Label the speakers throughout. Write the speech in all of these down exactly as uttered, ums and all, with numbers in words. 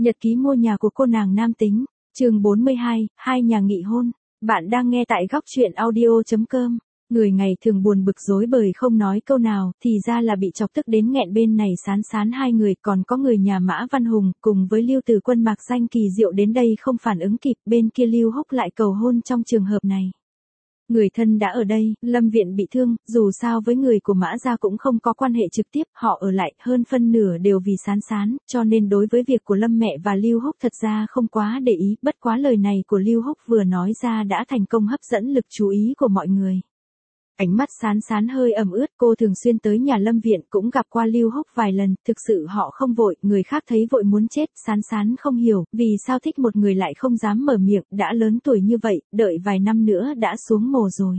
Speaker 1: Nhật ký mua nhà của cô nàng nam tính, chương bốn mươi hai, hai nhà nghị hôn. Bạn đang nghe tại góc truyện audio chấm com. Người ngày thường buồn bực rối bời không nói câu nào, thì ra là bị chọc tức đến nghẹn bên này sán sán hai người, còn có người nhà Mã Văn Hùng, cùng với Lưu Từ Quân mạc danh kỳ diệu đến đây không phản ứng kịp, bên kia Lưu Húc lại cầu hôn trong trường hợp này. Người thân đã ở đây, Lâm Viện bị thương, dù sao với người của Mã gia cũng không có quan hệ trực tiếp, họ ở lại, hơn phân nửa đều vì sán sán, cho nên đối với việc của Lâm mẹ và Lưu Húc thật ra không quá để ý, bất quá lời này của Lưu Húc vừa nói ra đã thành công hấp dẫn lực chú ý của mọi người. Ánh mắt sán sán hơi ẩm ướt, cô thường xuyên tới nhà Lâm Viện cũng gặp qua Lưu Húc vài lần, thực sự họ không vội, người khác thấy vội muốn chết, sán sán không hiểu, vì sao thích một người lại không dám mở miệng, đã lớn tuổi như vậy, đợi vài năm nữa đã xuống mồ rồi.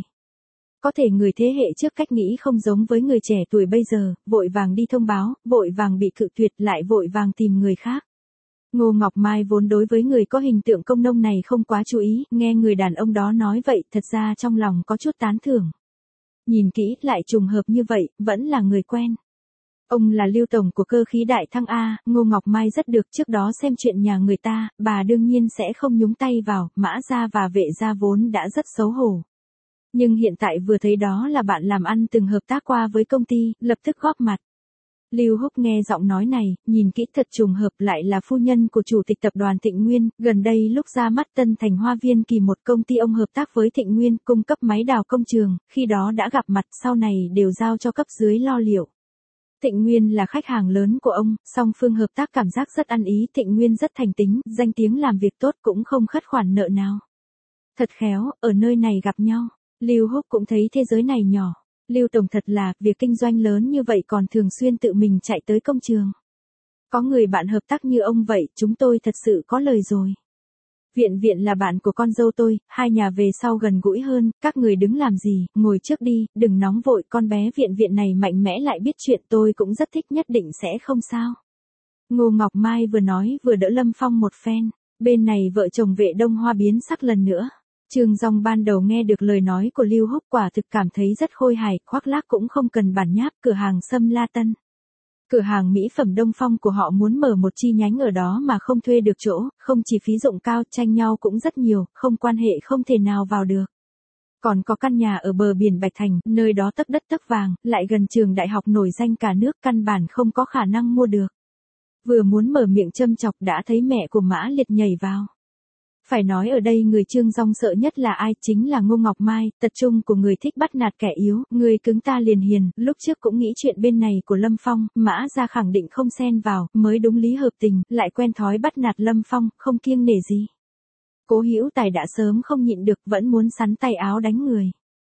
Speaker 1: Có thể người thế hệ trước cách nghĩ không giống với người trẻ tuổi bây giờ, vội vàng đi thông báo, vội vàng bị cự tuyệt lại vội vàng tìm người khác. Ngô Ngọc Mai vốn đối với người có hình tượng công nông này không quá chú ý, nghe người đàn ông đó nói vậy, thật ra trong lòng có chút tán thưởng. Nhìn kỹ lại trùng hợp như vậy, vẫn là người quen. Ông là Lưu Tổng của Cơ khí Đại Thăng A, Ngô Ngọc Mai rất được, trước đó xem chuyện nhà người ta, bà đương nhiên sẽ không nhúng tay vào, Mã gia và Vệ gia vốn đã rất xấu hổ. Nhưng hiện tại vừa thấy đó là bạn làm ăn từng hợp tác qua với công ty, lập tức góp mặt. Lưu Húc nghe giọng nói này, nhìn kỹ thật trùng hợp lại là phu nhân của chủ tịch tập đoàn Thịnh Nguyên, gần đây lúc ra mắt Tân Thành Hoa Viên Kỳ một công ty ông hợp tác với Thịnh Nguyên cung cấp máy đào công trường, khi đó đã gặp mặt, sau này đều giao cho cấp dưới lo liệu. Thịnh Nguyên là khách hàng lớn của ông, song phương hợp tác cảm giác rất ăn ý, Thịnh Nguyên rất thành tính, danh tiếng làm việc tốt cũng không khất khoản nợ nào. Thật khéo, ở nơi này gặp nhau, Lưu Húc cũng thấy thế giới này nhỏ. Lưu Tổng thật là, việc kinh doanh lớn như vậy còn thường xuyên tự mình chạy tới công trường. Có người bạn hợp tác như ông vậy, chúng tôi thật sự có lời rồi. Viện Viện là bạn của con dâu tôi, hai nhà về sau gần gũi hơn, các người đứng làm gì, ngồi trước đi, đừng nóng vội, con bé Viện Viện này mạnh mẽ lại biết chuyện, tôi cũng rất thích, nhất định sẽ không sao. Ngô Ngọc Mai vừa nói vừa đỡ Lâm Phong một phen, bên này vợ chồng Vệ Đông Hoa biến sắc lần nữa. Trương Dung ban đầu nghe được lời nói của Lưu Húc quả thực cảm thấy rất khôi hài, khoác lác cũng không cần bản nháp, cửa hàng Sâm La Tân. Cửa hàng mỹ phẩm Đông Phong của họ muốn mở một chi nhánh ở đó mà không thuê được chỗ, không chỉ phí dụng cao, tranh nhau cũng rất nhiều, không quan hệ không thể nào vào được. Còn có căn nhà ở bờ biển Bạch Thành, nơi đó tấc đất tấc vàng, lại gần trường đại học nổi danh cả nước, căn bản không có khả năng mua được. Vừa muốn mở miệng châm chọc đã thấy mẹ của Mã Liệt nhảy vào. Phải nói ở đây người Trương Dung sợ nhất là ai, chính là Ngô Ngọc Mai, tật trung của người thích bắt nạt kẻ yếu, người cứng ta liền hiền, lúc trước cũng nghĩ chuyện bên này của Lâm Phong, Mã gia khẳng định không xen vào, mới đúng lý hợp tình, lại quen thói bắt nạt Lâm Phong, không kiêng nể gì. Cố Hữu Tài đã sớm không nhịn được, vẫn muốn sắn tay áo đánh người.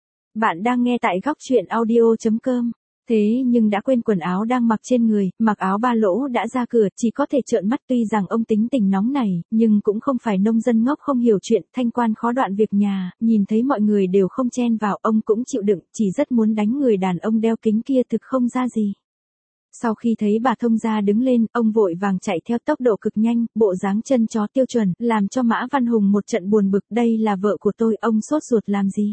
Speaker 1: Bạn đang nghe tại góc truyện audio chấm com. Thế nhưng đã quên quần áo đang mặc trên người, mặc áo ba lỗ đã ra cửa, chỉ có thể trợn mắt, tuy rằng ông tính tình nóng này, nhưng cũng không phải nông dân ngốc không hiểu chuyện, thanh quan khó đoạn việc nhà, nhìn thấy mọi người đều không chen vào, ông cũng chịu đựng, chỉ rất muốn đánh người đàn ông đeo kính kia thực không ra gì. Sau khi thấy bà thông gia đứng lên, ông vội vàng chạy theo tốc độ cực nhanh, bộ dáng chân chó tiêu chuẩn, làm cho Mã Văn Hùng một trận buồn bực, đây là vợ của tôi, ông sốt ruột làm gì?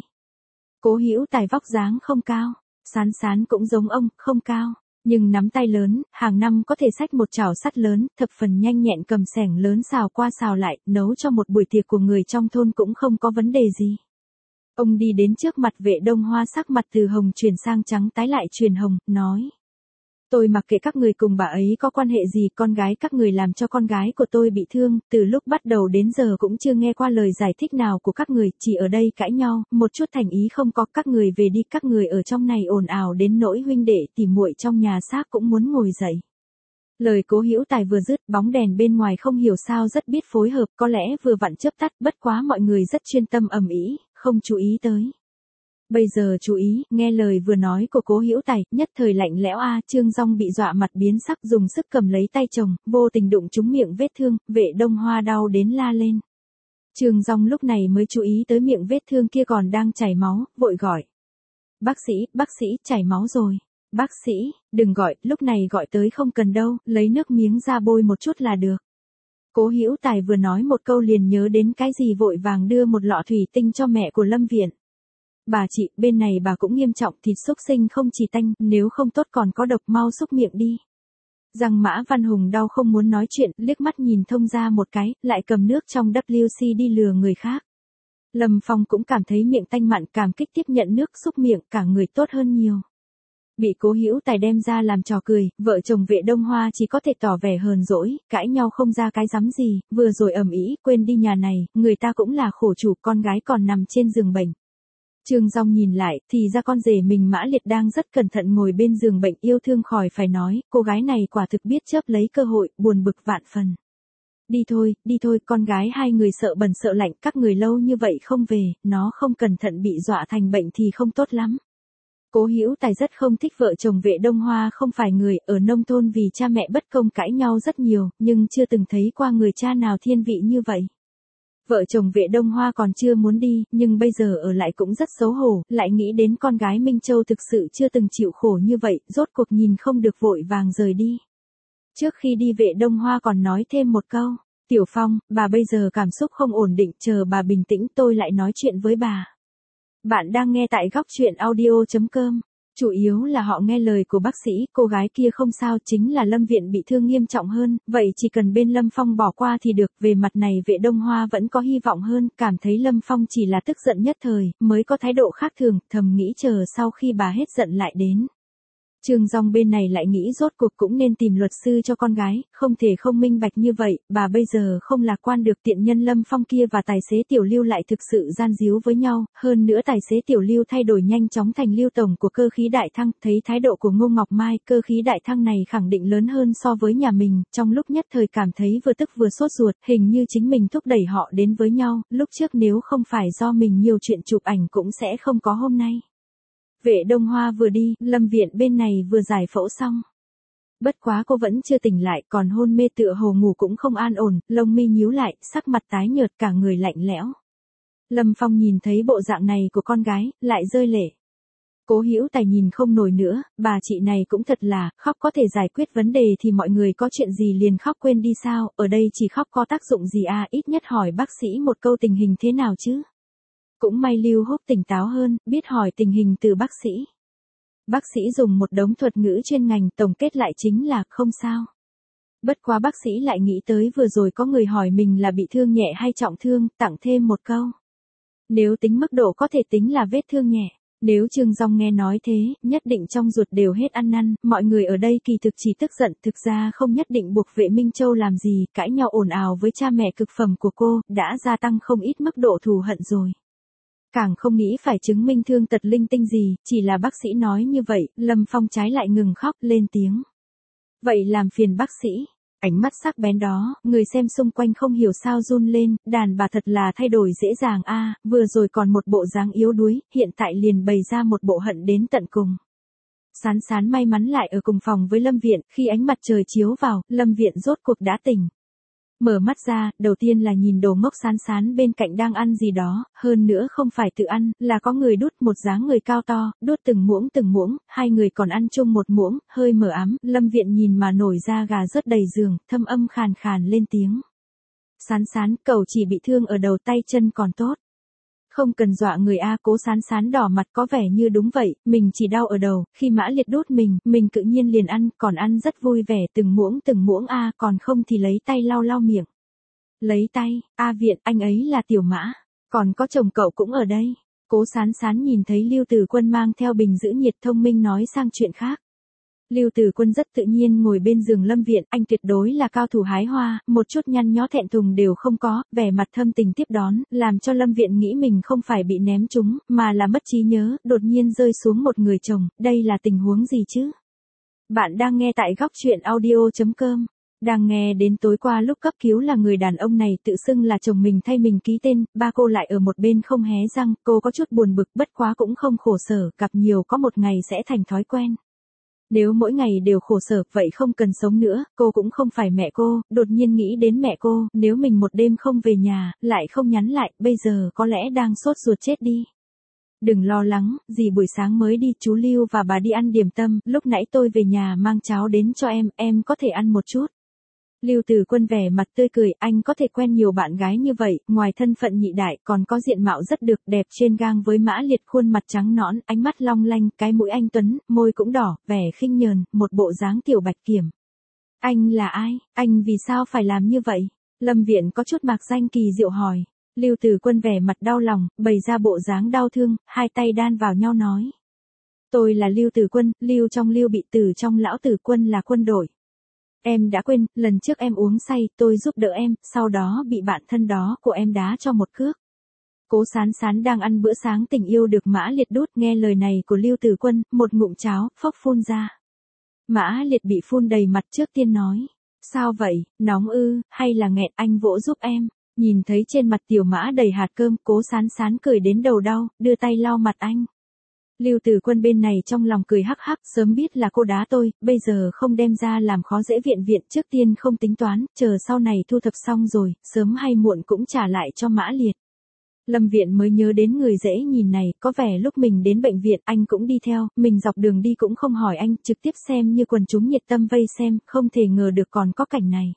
Speaker 1: Cố Hữu Tài vóc dáng không cao. Sán sán cũng giống ông, không cao, nhưng nắm tay lớn, hàng năm có thể xách một chảo sắt lớn, thập phần nhanh nhẹn cầm xẻng lớn xào qua xào lại, nấu cho một buổi tiệc của người trong thôn cũng không có vấn đề gì. Ông đi đến trước mặt Vệ Đông Hoa, sắc mặt từ hồng chuyển sang trắng tái lại chuyển hồng, nói. Tôi mặc kệ các người cùng bà ấy có quan hệ gì, con gái các người làm cho con gái của tôi bị thương, từ lúc bắt đầu đến giờ cũng chưa nghe qua lời giải thích nào của các người, chỉ ở đây cãi nhau, một chút thành ý không có, các người về đi, các người ở trong này ồn ào đến nỗi huynh đệ tỉ muội trong nhà xác cũng muốn ngồi dậy. Lời Cố Hữu Tài vừa dứt, bóng đèn bên ngoài không hiểu sao rất biết phối hợp, có lẽ vừa vặn chớp tắt, bất quá mọi người rất chuyên tâm ầm ĩ, không chú ý tới. Bây giờ chú ý, nghe lời vừa nói của Cố Hữu Tài, nhất thời lạnh lẽo a, Trương Dung bị dọa mặt biến sắc, dùng sức cầm lấy tay chồng, vô tình đụng trúng miệng vết thương, Vệ Đông Hoa đau đến la lên. Trương Dung lúc này mới chú ý tới miệng vết thương kia còn đang chảy máu, vội gọi. Bác sĩ, bác sĩ, chảy máu rồi. Bác sĩ, đừng gọi, lúc này gọi tới không cần đâu, lấy nước miếng ra bôi một chút là được. Cố Hữu Tài vừa nói một câu liền nhớ đến cái gì vội vàng đưa một lọ thủy tinh cho mẹ của Lâm Viện. Bà chị, bên này bà cũng nghiêm trọng, thịt xúc sinh không chỉ tanh, nếu không tốt còn có độc, mau xúc miệng đi. Răng Mã Văn Hùng đau không muốn nói chuyện, liếc mắt nhìn thông ra một cái, lại cầm nước trong W C đi lừa người khác. Lâm Phong cũng cảm thấy miệng tanh mặn, cảm kích tiếp nhận nước xúc miệng, cả người tốt hơn nhiều. Bị Cố Hữu Tài đem ra làm trò cười, vợ chồng Vệ Đông Hoa chỉ có thể tỏ vẻ hờn dỗi, cãi nhau không ra cái rắm gì, vừa rồi ầm ĩ, quên đi nhà này, người ta cũng là khổ chủ, con gái còn nằm trên giường bệnh. Trương Dung nhìn lại, thì ra con rể mình Mã Liệt đang rất cẩn thận ngồi bên giường bệnh, yêu thương khỏi phải nói, cô gái này quả thực biết chớp lấy cơ hội, buồn bực vạn phần. Đi thôi, đi thôi, con gái hai người sợ bẩn sợ lạnh, các người lâu như vậy không về, nó không cẩn thận bị dọa thành bệnh thì không tốt lắm. Cố Hữu Tài rất không thích vợ chồng Vệ Đông Hoa không phải người, ở nông thôn vì cha mẹ bất công cãi nhau rất nhiều, nhưng chưa từng thấy qua người cha nào thiên vị như vậy. Vợ chồng Vệ Đông Hoa còn chưa muốn đi, nhưng bây giờ ở lại cũng rất xấu hổ, lại nghĩ đến con gái Minh Châu thực sự chưa từng chịu khổ như vậy, rốt cuộc nhìn không được vội vàng rời đi. Trước khi đi Vệ Đông Hoa còn nói thêm một câu, Tiểu Phong, bà bây giờ cảm xúc không ổn định, chờ bà bình tĩnh tôi lại nói chuyện với bà. Bạn đang nghe tại góc chuyện audio chấm com. Chủ yếu là họ nghe lời của bác sĩ, cô gái kia không sao, chính là Lâm Viện bị thương nghiêm trọng hơn, vậy chỉ cần bên Lâm Phong bỏ qua thì được. Về mặt này Vệ Đông Hoa vẫn có hy vọng hơn, cảm thấy Lâm Phong chỉ là tức giận nhất thời, mới có thái độ khác thường, thầm nghĩ chờ sau khi bà hết giận lại đến. Trương Dung bên này lại nghĩ rốt cuộc cũng nên tìm luật sư cho con gái, không thể không minh bạch như vậy, bà bây giờ không lạc quan được, tiện nhân Lâm Phong kia và tài xế Tiểu Lưu lại thực sự gian díu với nhau, hơn nữa tài xế Tiểu Lưu thay đổi nhanh chóng thành Lưu Tổng của Cơ Khí Đại Thăng, thấy thái độ của Ngô Ngọc Mai, Cơ Khí Đại Thăng này khẳng định lớn hơn so với nhà mình, trong lúc nhất thời cảm thấy vừa tức vừa sốt ruột, hình như chính mình thúc đẩy họ đến với nhau, lúc trước nếu không phải do mình nhiều chuyện chụp ảnh cũng sẽ không có hôm nay. Vệ Đông Hoa vừa đi, Lâm Viện bên này vừa giải phẫu xong. Bất quá cô vẫn chưa tỉnh lại, còn hôn mê tựa hồ ngủ cũng không an ổn, lông mi nhíu lại, sắc mặt tái nhợt, cả người lạnh lẽo. Lâm Phong nhìn thấy bộ dạng này của con gái, lại rơi lệ. Cố Hữu Tài nhìn không nổi nữa, bà chị này cũng thật là, khóc có thể giải quyết vấn đề thì mọi người có chuyện gì liền khóc quên đi sao, ở đây chỉ khóc có tác dụng gì à, ít nhất hỏi bác sĩ một câu tình hình thế nào chứ. Cũng may Lưu Húc tỉnh táo hơn, biết hỏi tình hình từ bác sĩ. Bác sĩ dùng một đống thuật ngữ chuyên ngành, tổng kết lại chính là không sao. Bất quá bác sĩ lại nghĩ tới vừa rồi có người hỏi mình là bị thương nhẹ hay trọng thương, tặng thêm một câu. Nếu tính mức độ có thể tính là vết thương nhẹ. Nếu Trương Dung nghe nói thế, nhất định trong ruột đều hết ăn năn, mọi người ở đây kỳ thực chỉ tức giận, thực ra không nhất định buộc Vệ Minh Châu làm gì, cãi nhau ồn ào với cha mẹ cực phẩm của cô, đã gia tăng không ít mức độ thù hận rồi. Càng không nghĩ phải chứng minh thương tật linh tinh gì, chỉ là bác sĩ nói như vậy, Lâm Phong trái lại ngừng khóc, lên tiếng. Vậy làm phiền bác sĩ. Ánh mắt sắc bén đó, người xem xung quanh không hiểu sao run lên, đàn bà thật là thay đổi dễ dàng a, vừa rồi còn một bộ dáng yếu đuối, hiện tại liền bày ra một bộ hận đến tận cùng. Sán Sán may mắn lại ở cùng phòng với Lâm Viện, khi ánh mặt trời chiếu vào, Lâm Viện rốt cuộc đã tỉnh. Mở mắt ra, đầu tiên là nhìn đồ ngốc Sán Sán bên cạnh đang ăn gì đó, hơn nữa không phải tự ăn, là có người đút một dáng người cao to, đút từng muỗng từng muỗng, hai người còn ăn chung một muỗng, hơi mờ ám, Lâm Viện nhìn mà nổi da gà rớt đầy giường, thâm âm khàn khàn lên tiếng. Sán Sán, cậu chỉ bị thương ở đầu, tay chân còn tốt. Không cần dọa người a. Cố Sán Sán đỏ mặt, có vẻ như đúng vậy, mình chỉ đau ở đầu, khi Mã Liệt đút mình, mình tự nhiên liền ăn, còn ăn rất vui vẻ, từng muỗng từng muỗng a, còn không thì lấy tay lau lau miệng. Lấy tay, a Viện, anh ấy là Tiểu Mã, còn có chồng cậu cũng ở đây. Cố Sán Sán nhìn thấy Lưu Tử Quân mang theo bình giữ nhiệt thông minh nói sang chuyện khác. Lưu Tử Quân rất tự nhiên ngồi bên giường Lâm Viện, anh tuyệt đối là cao thủ hái hoa, một chút nhăn nhó thẹn thùng đều không có, vẻ mặt thâm tình tiếp đón, làm cho Lâm Viện nghĩ mình không phải bị ném trúng, mà là mất trí nhớ, đột nhiên rơi xuống một người chồng, đây là tình huống gì chứ? Bạn đang nghe tại góc chuyện audio chấm com. Đang nghe đến tối qua lúc cấp cứu là người đàn ông này tự xưng là chồng mình thay mình ký tên, ba cô lại ở một bên không hé răng, cô có chút buồn bực, bất quá cũng không khổ sở, gặp nhiều có một ngày sẽ thành thói quen. Nếu mỗi ngày đều khổ sở, vậy không cần sống nữa, cô cũng không phải mẹ cô, đột nhiên nghĩ đến mẹ cô, nếu mình một đêm không về nhà, lại không nhắn lại, bây giờ có lẽ đang sốt ruột chết đi. Đừng lo lắng, dì buổi sáng mới đi, chú Lưu và bà đi ăn điểm tâm, lúc nãy tôi về nhà mang cháo đến cho em, em có thể ăn một chút. Lưu Tử Quân vẻ mặt tươi cười, anh có thể quen nhiều bạn gái như vậy, ngoài thân phận nhị đại, còn có diện mạo rất được, đẹp trên gang với Mã Liệt, khuôn mặt trắng nõn, ánh mắt long lanh, cái mũi anh tuấn, môi cũng đỏ, vẻ khinh nhờn, một bộ dáng tiểu bạch kiểm. Anh là ai, anh vì sao phải làm như vậy? Lâm Viện có chút mạc danh kỳ diệu hỏi. Lưu Tử Quân vẻ mặt đau lòng, bày ra bộ dáng đau thương, hai tay đan vào nhau nói. Tôi là Lưu Tử Quân, Lưu trong Lưu bị tử trong lão Tử Quân là quân đội. Em đã quên, lần trước em uống say, tôi giúp đỡ em, sau đó bị bạn thân đó của em đá cho một cước. Cố Sán Sán đang ăn bữa sáng tình yêu được Mã Liệt đút, nghe lời này của Lưu Tử Quân, một ngụm cháo, phốc phun ra. Mã Liệt bị phun đầy mặt, trước tiên nói. Sao vậy, nóng ư, hay là nghẹn, anh vỗ giúp em. Nhìn thấy trên mặt tiểu Mã đầy hạt cơm, Cố Sán Sán cười đến đầu đau, đưa tay lau mặt anh. Lưu Tử Quân bên này trong lòng cười hắc hắc, sớm biết là cô đá tôi, bây giờ không đem ra làm khó dễ viện viện, trước tiên không tính toán, chờ sau này thu thập xong rồi, sớm hay muộn cũng trả lại cho Mã Liệt. Lâm Viện mới nhớ đến người dễ nhìn này, có vẻ lúc mình đến bệnh viện anh cũng đi theo, mình dọc đường đi cũng không hỏi anh, trực tiếp xem như quần chúng nhiệt tâm vây xem, không thể ngờ được còn có cảnh này.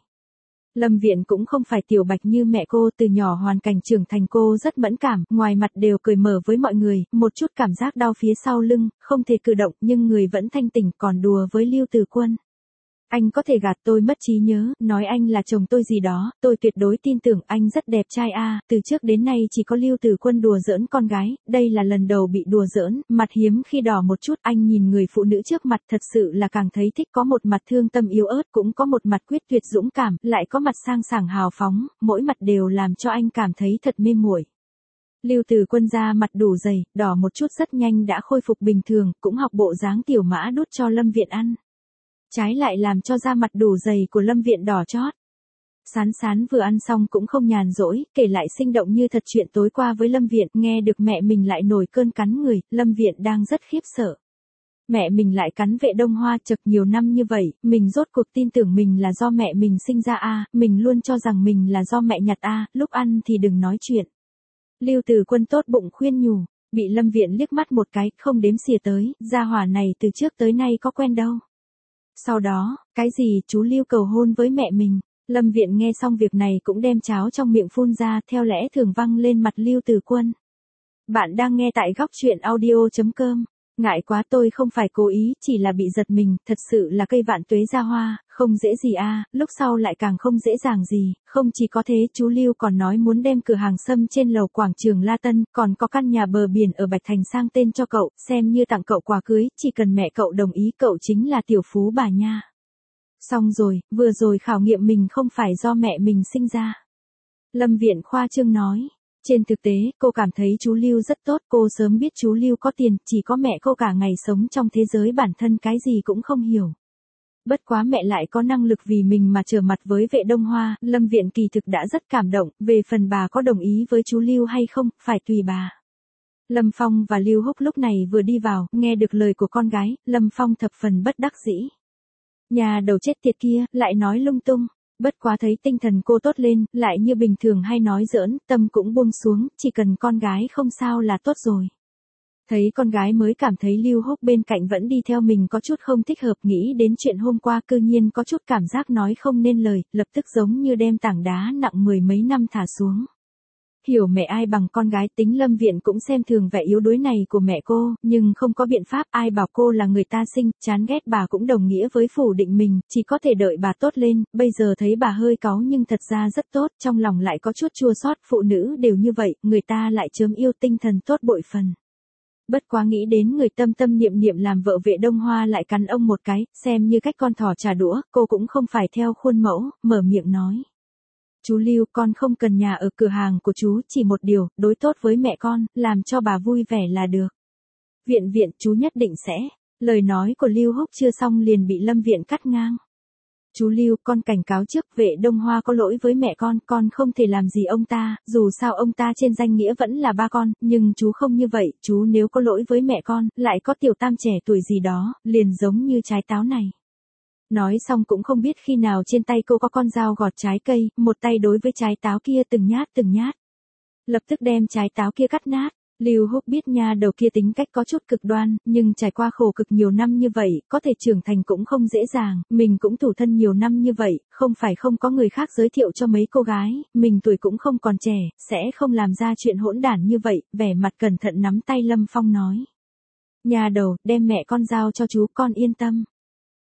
Speaker 1: Lâm Viện cũng không phải tiểu bạch như mẹ cô, từ nhỏ hoàn cảnh trưởng thành cô rất mẫn cảm, ngoài mặt đều cười mở với mọi người, một chút cảm giác đau phía sau lưng, không thể cử động nhưng người vẫn thanh tỉnh, còn đùa với Lưu Tử Quân. Anh có thể gạt tôi mất trí nhớ, nói anh là chồng tôi gì đó, tôi tuyệt đối tin tưởng anh rất đẹp trai a. Từ trước đến nay chỉ có Lưu Tử Quân đùa giỡn con gái, đây là lần đầu bị đùa giỡn, mặt hiếm khi đỏ một chút, anh nhìn người phụ nữ trước mặt thật sự là càng thấy thích, có một mặt thương tâm yếu ớt, cũng có một mặt quyết tuyệt dũng cảm, lại có mặt sang sảng hào phóng, mỗi mặt đều làm cho anh cảm thấy thật mê muội. Lưu Tử Quân da mặt đủ dày, đỏ một chút rất nhanh đã khôi phục bình thường, cũng học bộ dáng tiểu Mã đút cho Lâm Viện ăn. Trái lại làm cho da mặt đủ dày của Lâm Viện đỏ chót. Sán Sán vừa ăn xong cũng không nhàn rỗi, kể lại sinh động như thật chuyện tối qua với Lâm Viện, nghe được mẹ mình lại nổi cơn cắn người, Lâm Viện đang rất khiếp sợ. Mẹ mình lại cắn Vệ Đông Hoa chực nhiều năm như vậy, mình rốt cuộc tin tưởng mình là do mẹ mình sinh ra a, mình luôn cho rằng mình là do mẹ nhặt a, lúc ăn thì đừng nói chuyện. Lưu Tử Quân tốt bụng khuyên nhủ, bị Lâm Viện liếc mắt một cái, không đếm xỉa tới, gia hỏa này từ trước tới nay có quen đâu. Sau đó, cái gì chú Lưu cầu hôn với mẹ mình, Lâm Viện nghe xong việc này cũng đem cháo trong miệng phun ra, theo lẽ thường văng lên mặt Lưu Tử Quân. Bạn đang nghe tại góc truyện audio chấm com. Ngại quá, tôi không phải cố ý, chỉ là bị giật mình, thật sự là cây vạn tuế ra hoa, không dễ gì a, lúc sau lại càng không dễ dàng gì, không chỉ có thế, chú Lưu còn nói muốn đem cửa hàng sâm trên lầu quảng trường La Tân, còn có căn nhà bờ biển ở Bạch Thành sang tên cho cậu, xem như tặng cậu quà cưới, chỉ cần mẹ cậu đồng ý cậu chính là tiểu phú bà nha. Xong rồi, vừa rồi khảo nghiệm mình không phải do mẹ mình sinh ra. Lâm Viện khoa trương nói. Trên thực tế, cô cảm thấy chú Lưu rất tốt, cô sớm biết chú Lưu có tiền, chỉ có mẹ cô cả ngày sống trong thế giới bản thân cái gì cũng không hiểu. Bất quá mẹ lại có năng lực vì mình mà trở mặt với Vệ Đông Hoa, Lâm Viện kỳ thực đã rất cảm động, về phần bà có đồng ý với chú Lưu hay không, phải tùy bà. Lâm Phong và Lưu Húc lúc này vừa đi vào, nghe được lời của con gái, Lâm Phong thập phần bất đắc dĩ. Nhà đầu chết tiệt kia, lại nói lung tung. Bất quá thấy tinh thần cô tốt lên, lại như bình thường hay nói giỡn, tâm cũng buông xuống, chỉ cần con gái không sao là tốt rồi. Thấy con gái mới cảm thấy Lưu Húc bên cạnh vẫn đi theo mình có chút không thích hợp, nghĩ đến chuyện hôm qua cư nhiên có chút cảm giác nói không nên lời, lập tức giống như đem tảng đá nặng mười mấy năm thả xuống. Hiểu mẹ ai bằng con gái, tính Lâm Viện cũng xem thường vẻ yếu đuối này của mẹ cô, nhưng không có biện pháp, ai bảo cô là người ta sinh, chán ghét bà cũng đồng nghĩa với phủ định mình, chỉ có thể đợi bà tốt lên, bây giờ thấy bà hơi cáu nhưng thật ra rất tốt, trong lòng lại có chút chua xót, phụ nữ đều như vậy, người ta lại chớm yêu tinh thần tốt bội phần. Bất quá nghĩ đến người tâm tâm niệm niệm làm vợ Vệ Đông Hoa lại cắn ông một cái, xem như cách con thỏ trả đũa, cô cũng không phải theo khuôn mẫu, mở miệng nói. Chú Lưu, con không cần nhà ở cửa hàng của chú, chỉ một điều, đối tốt với mẹ con, làm cho bà vui vẻ là được. Viện viện, chú nhất định sẽ. Lời nói của Lưu Húc chưa xong liền bị Lâm Viện cắt ngang. Chú Lưu, con cảnh cáo trước, Vệ Đông Hoa có lỗi với mẹ con, con không thể làm gì ông ta, dù sao ông ta trên danh nghĩa vẫn là ba con, nhưng chú không như vậy, chú nếu có lỗi với mẹ con, lại có tiểu tam trẻ tuổi gì đó, liền giống như trái táo này. Nói xong cũng không biết khi nào trên tay cô có con dao gọt trái cây, một tay đối với trái táo kia từng nhát từng nhát. Lập tức đem trái táo kia cắt nát. Lưu Húc biết nha đầu kia tính cách có chút cực đoan, nhưng trải qua khổ cực nhiều năm như vậy, có thể trưởng thành cũng không dễ dàng, mình cũng thủ thân nhiều năm như vậy, không phải không có người khác giới thiệu cho mấy cô gái, mình tuổi cũng không còn trẻ, sẽ không làm ra chuyện hỗn đản như vậy, vẻ mặt cẩn thận nắm tay Lâm Phong nói. Nha đầu, đem mẹ con giao cho chú, con yên tâm.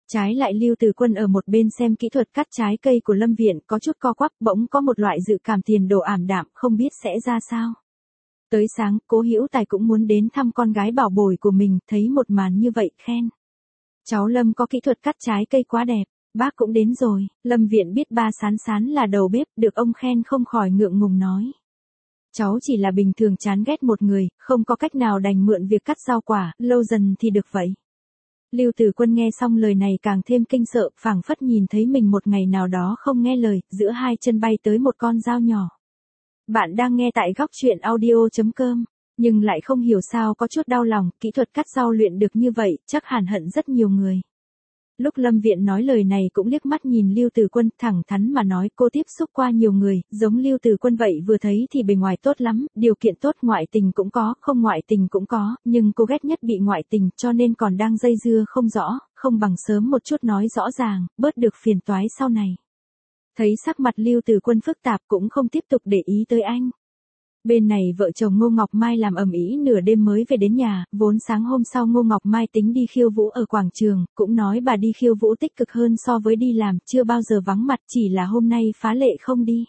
Speaker 1: Trái lại Lưu Từ Quân ở một bên xem kỹ thuật cắt trái cây của Lâm Viện có chút co quắp, bỗng có một loại dự cảm tiền đồ ảm đạm, không biết sẽ ra sao. Tới sáng, Cố Hữu Tài cũng muốn đến thăm con gái bảo bối của mình, thấy một màn như vậy khen. Cháu Lâm có kỹ thuật cắt trái cây quá đẹp, bác cũng đến rồi. Lâm Viện biết ba Sán Sán là đầu bếp, được ông khen không khỏi ngượng ngùng nói. Cháu chỉ là bình thường chán ghét một người, không có cách nào đành mượn việc cắt rau quả, lâu dần thì được vậy. Lưu Từ Quân nghe xong lời này càng thêm kinh sợ, phảng phất nhìn thấy mình một ngày nào đó không nghe lời, giữa hai chân bay tới một con dao nhỏ. Bạn đang nghe tại góc truyện audio chấm com, nhưng lại không hiểu sao có chút đau lòng, kỹ thuật cắt rau luyện được như vậy, chắc hẳn hận rất nhiều người. Lúc Lâm Viện nói lời này cũng liếc mắt nhìn Lưu Từ Quân, thẳng thắn mà nói cô tiếp xúc qua nhiều người, giống Lưu Từ Quân vậy vừa thấy thì bề ngoài tốt lắm, điều kiện tốt ngoại tình cũng có, không ngoại tình cũng có, nhưng cô ghét nhất bị ngoại tình cho nên còn đang dây dưa không rõ, không bằng sớm một chút nói rõ ràng, bớt được phiền toái sau này. Thấy sắc mặt Lưu Từ Quân phức tạp cũng không tiếp tục để ý tới anh. Bên này vợ chồng Ngô Ngọc Mai làm ầm ĩ nửa đêm mới về đến nhà, vốn sáng hôm sau Ngô Ngọc Mai tính đi khiêu vũ ở quảng trường, cũng nói bà đi khiêu vũ tích cực hơn so với đi làm, chưa bao giờ vắng mặt, chỉ là hôm nay phá lệ không đi.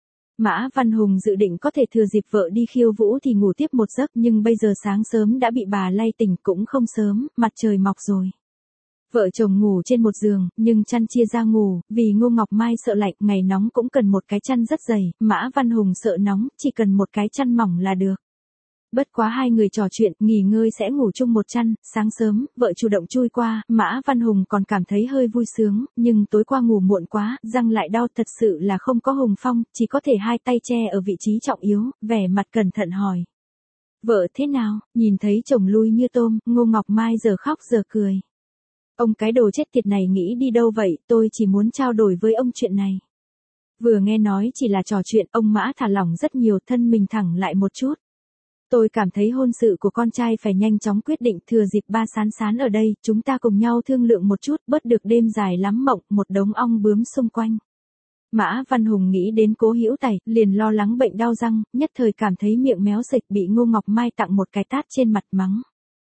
Speaker 1: Mã Văn Hùng dự định có thể thừa dịp vợ đi khiêu vũ thì ngủ tiếp một giấc, nhưng bây giờ sáng sớm đã bị bà lay tỉnh, cũng không sớm, mặt trời mọc rồi. Vợ chồng ngủ trên một giường, nhưng chăn chia ra ngủ, vì Ngô Ngọc Mai sợ lạnh, ngày nóng cũng cần một cái chăn rất dày, Mã Văn Hùng sợ nóng, chỉ cần một cái chăn mỏng là được. Bất quá hai người trò chuyện, nghỉ ngơi sẽ ngủ chung một chăn, sáng sớm, vợ chủ động chui qua, Mã Văn Hùng còn cảm thấy hơi vui sướng, nhưng tối qua ngủ muộn quá, răng lại đau, thật sự là không có Hùng Phong, chỉ có thể hai tay che ở vị trí trọng yếu, vẻ mặt cẩn thận hỏi. Vợ thế nào, nhìn thấy chồng lui như tôm, Ngô Ngọc Mai giờ khóc giờ cười. Ông cái đồ chết tiệt này nghĩ đi đâu vậy, tôi chỉ muốn trao đổi với ông chuyện này. Vừa nghe nói chỉ là trò chuyện, ông Mã thả lỏng rất nhiều, thân mình thẳng lại một chút. Tôi cảm thấy hôn sự của con trai phải nhanh chóng quyết định, thừa dịp ba Sán Sán ở đây, chúng ta cùng nhau thương lượng một chút, bớt được đêm dài lắm mộng, một đống ong bướm xung quanh. Mã Văn Hùng nghĩ đến Cố Hữu Tài, liền lo lắng bệnh đau răng, nhất thời cảm thấy miệng méo sệch, bị Ngô Ngọc Mai tặng một cái tát trên mặt mắng.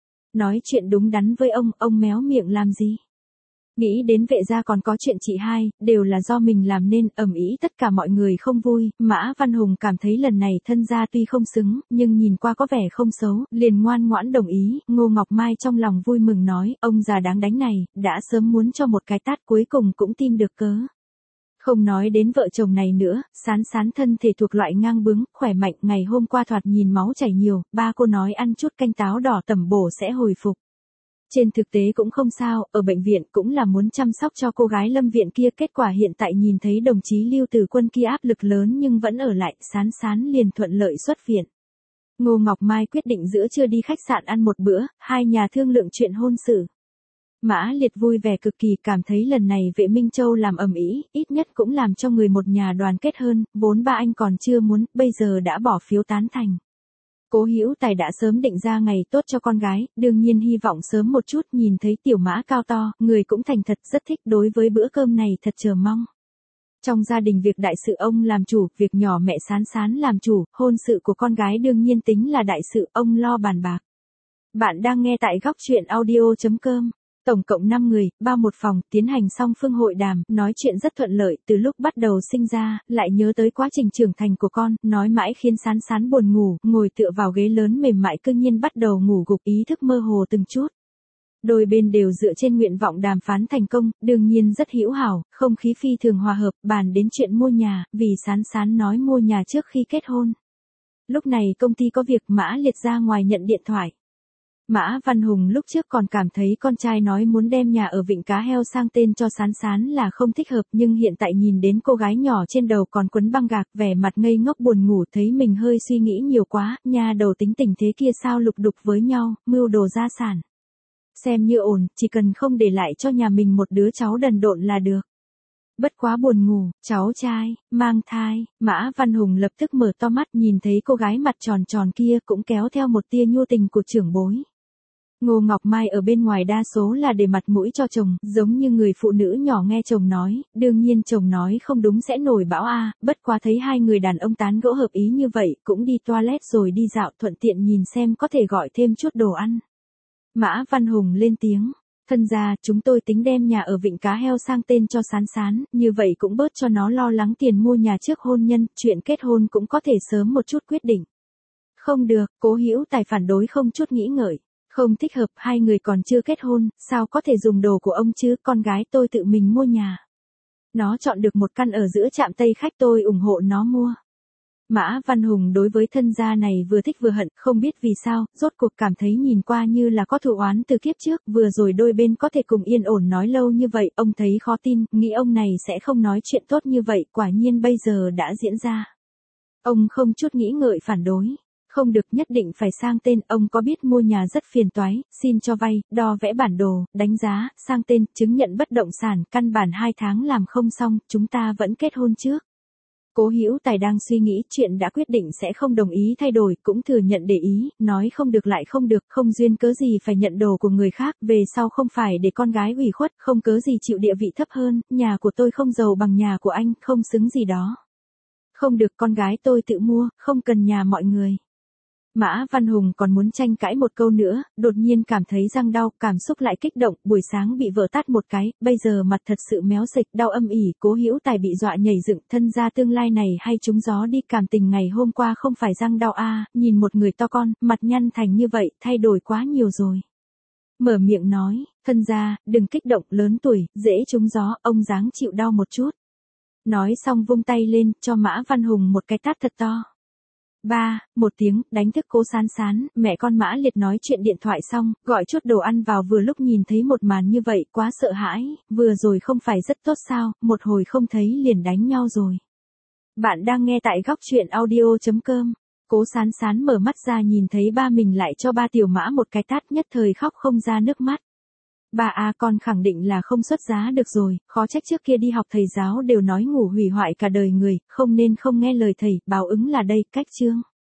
Speaker 1: Nói chuyện đúng đắn với ông, ông méo miệng làm gì? Nghĩ đến Vệ gia còn có chuyện chị hai, đều là do mình làm nên, ầm ĩ tất cả mọi người không vui, Mã Văn Hùng cảm thấy lần này thân gia tuy không xứng, nhưng nhìn qua có vẻ không xấu, liền ngoan ngoãn đồng ý, Ngô Ngọc Mai trong lòng vui mừng nói, ông già đáng đánh này, đã sớm muốn cho một cái tát cuối cùng cũng tìm được cớ. Không nói đến vợ chồng này nữa, Sán Sán thân thể thuộc loại ngang bướng, khỏe mạnh, ngày hôm qua thoạt nhìn máu chảy nhiều, ba cô nói ăn chút canh táo đỏ tẩm bổ sẽ hồi phục. Trên thực tế cũng không sao, ở bệnh viện cũng là muốn chăm sóc cho cô gái Lâm Viện kia, kết quả hiện tại nhìn thấy đồng chí Lưu Từ Quân kia áp lực lớn nhưng vẫn ở lại, Sán Sán liền thuận lợi xuất viện. Ngô Ngọc Mai quyết định giữa trưa đi khách sạn ăn một bữa, hai nhà thương lượng chuyện hôn sự. Mã Liệt vui vẻ cực kỳ, cảm thấy lần này Vệ Minh Châu làm ầm ĩ, ít nhất cũng làm cho người một nhà đoàn kết hơn, vốn ba anh còn chưa muốn, bây giờ đã bỏ phiếu tán thành. Cố Hữu Tài đã sớm định ra ngày tốt cho con gái, đương nhiên hy vọng sớm một chút, nhìn thấy tiểu Mã cao to, người cũng thành thật, rất thích, đối với bữa cơm này thật chờ mong. Trong gia đình việc đại sự ông làm chủ, việc nhỏ mẹ Sán Sán làm chủ, hôn sự của con gái đương nhiên tính là đại sự, ông lo bàn bạc. Bạn đang nghe tại góc truyện audio chấm com. Tổng cộng năm người, bao một phòng, tiến hành song phương hội đàm, nói chuyện rất thuận lợi, từ lúc bắt đầu sinh ra, lại nhớ tới quá trình trưởng thành của con, nói mãi khiến Sán Sán buồn ngủ, ngồi tựa vào ghế lớn mềm mại cương nhiên bắt đầu ngủ gục, ý thức mơ hồ từng chút. Đôi bên đều dựa trên nguyện vọng đàm phán thành công, đương nhiên rất hữu hảo, không khí phi thường hòa hợp, bàn đến chuyện mua nhà, vì Sán Sán nói mua nhà trước khi kết hôn. Lúc này công ty có việc, Mã Liệt ra ngoài nhận điện thoại. Mã Văn Hùng lúc trước còn cảm thấy con trai nói muốn đem nhà ở Vịnh Cá Heo sang tên cho Sán Sán là không thích hợp, nhưng hiện tại nhìn đến cô gái nhỏ trên đầu còn quấn băng gạc, vẻ mặt ngây ngốc buồn ngủ, thấy mình hơi suy nghĩ nhiều quá, nhà đầu tính tình thế kia sao lục đục với nhau, mưu đồ gia sản. Xem như ổn, chỉ cần không để lại cho nhà mình một đứa cháu đần độn là được. Bất quá buồn ngủ, cháu trai, mang thai, Mã Văn Hùng lập tức mở to mắt, nhìn thấy cô gái mặt tròn tròn kia cũng kéo theo một tia nhu tình của trưởng bối. Ngô Ngọc Mai ở bên ngoài đa số là để mặt mũi cho chồng, giống như người phụ nữ nhỏ nghe chồng nói, đương nhiên chồng nói không đúng sẽ nổi bão a, bất quá thấy hai người đàn ông tán gẫu hợp ý như vậy, cũng đi toilet rồi đi dạo, thuận tiện nhìn xem có thể gọi thêm chút đồ ăn. Mã Văn Hùng lên tiếng, Thân gia, chúng tôi tính đem nhà ở Vịnh Cá Heo sang tên cho Sán Sán, như vậy cũng bớt cho nó lo lắng tiền mua nhà trước hôn nhân, chuyện kết hôn cũng có thể sớm một chút quyết định. Không được, Cố Hữu Tài phản đối không chút nghĩ ngợi. Không thích hợp, hai người còn chưa kết hôn, sao có thể dùng đồ của ông chứ, con gái tôi tự mình mua nhà. Nó chọn được một căn ở giữa trạm Tây Khách, tôi ủng hộ nó mua. Mã Văn Hùng đối với thân gia này vừa thích vừa hận, không biết vì sao, rốt cuộc cảm thấy nhìn qua như là có thù oán từ kiếp trước, vừa rồi đôi bên có thể cùng yên ổn nói lâu như vậy, ông thấy khó tin, nghĩ ông này sẽ không nói chuyện tốt như vậy, quả nhiên bây giờ đã diễn ra. Ông không chút nghĩ ngợi phản đối. Không được, nhất định phải sang tên, ông có biết mua nhà rất phiền toái, xin cho vay, đo vẽ bản đồ, đánh giá, sang tên, chứng nhận bất động sản, căn bản hai tháng làm không xong, chúng ta vẫn kết hôn trước. Cố Hữu Tài đang suy nghĩ chuyện đã quyết định sẽ không đồng ý thay đổi, cũng thừa nhận để ý, nói không được lại không được, không duyên cớ gì phải nhận đồ của người khác, về sau không phải để con gái ủy khuất, không cớ gì chịu địa vị thấp hơn, nhà của tôi không giàu bằng nhà của anh, không xứng gì đó. Không được, con gái tôi tự mua, không cần nhà mọi người. Mã Văn Hùng còn muốn tranh cãi một câu nữa, đột nhiên cảm thấy răng đau, cảm xúc lại kích động, buổi sáng bị vợ tát một cái, bây giờ mặt thật sự méo xệch, đau âm ỉ, Cố Hữu Tài bị dọa nhảy dựng, thân gia tương lai này hay trúng gió đi, cảm tình ngày hôm qua không phải răng đau a, à, nhìn một người to con, mặt nhăn thành như vậy, thay đổi quá nhiều rồi. Mở miệng nói, thân gia, đừng kích động, lớn tuổi, dễ trúng gió, ông dáng chịu đau một chút. Nói xong vung tay lên, cho Mã Văn Hùng một cái tát thật to. Ba, một tiếng, đánh thức Cố Sán Sán, mẹ con Mã Liệt nói chuyện điện thoại xong, gọi chút đồ ăn vào, vừa lúc nhìn thấy một màn như vậy, quá sợ hãi, vừa rồi không phải rất tốt sao, một hồi không thấy liền đánh nhau rồi. Bạn đang nghe tại góc truyện audio chấm com. Cố Sán Sán mở mắt ra nhìn thấy ba mình lại cho ba tiểu Mã một cái tát, nhất thời khóc không ra nước mắt. Ba à, con khẳng định là không xuất giá được rồi, khó trách trước kia đi học thầy giáo đều nói ngủ hủy hoại cả đời người, không nên không nghe lời thầy, báo ứng là đây, cách chương.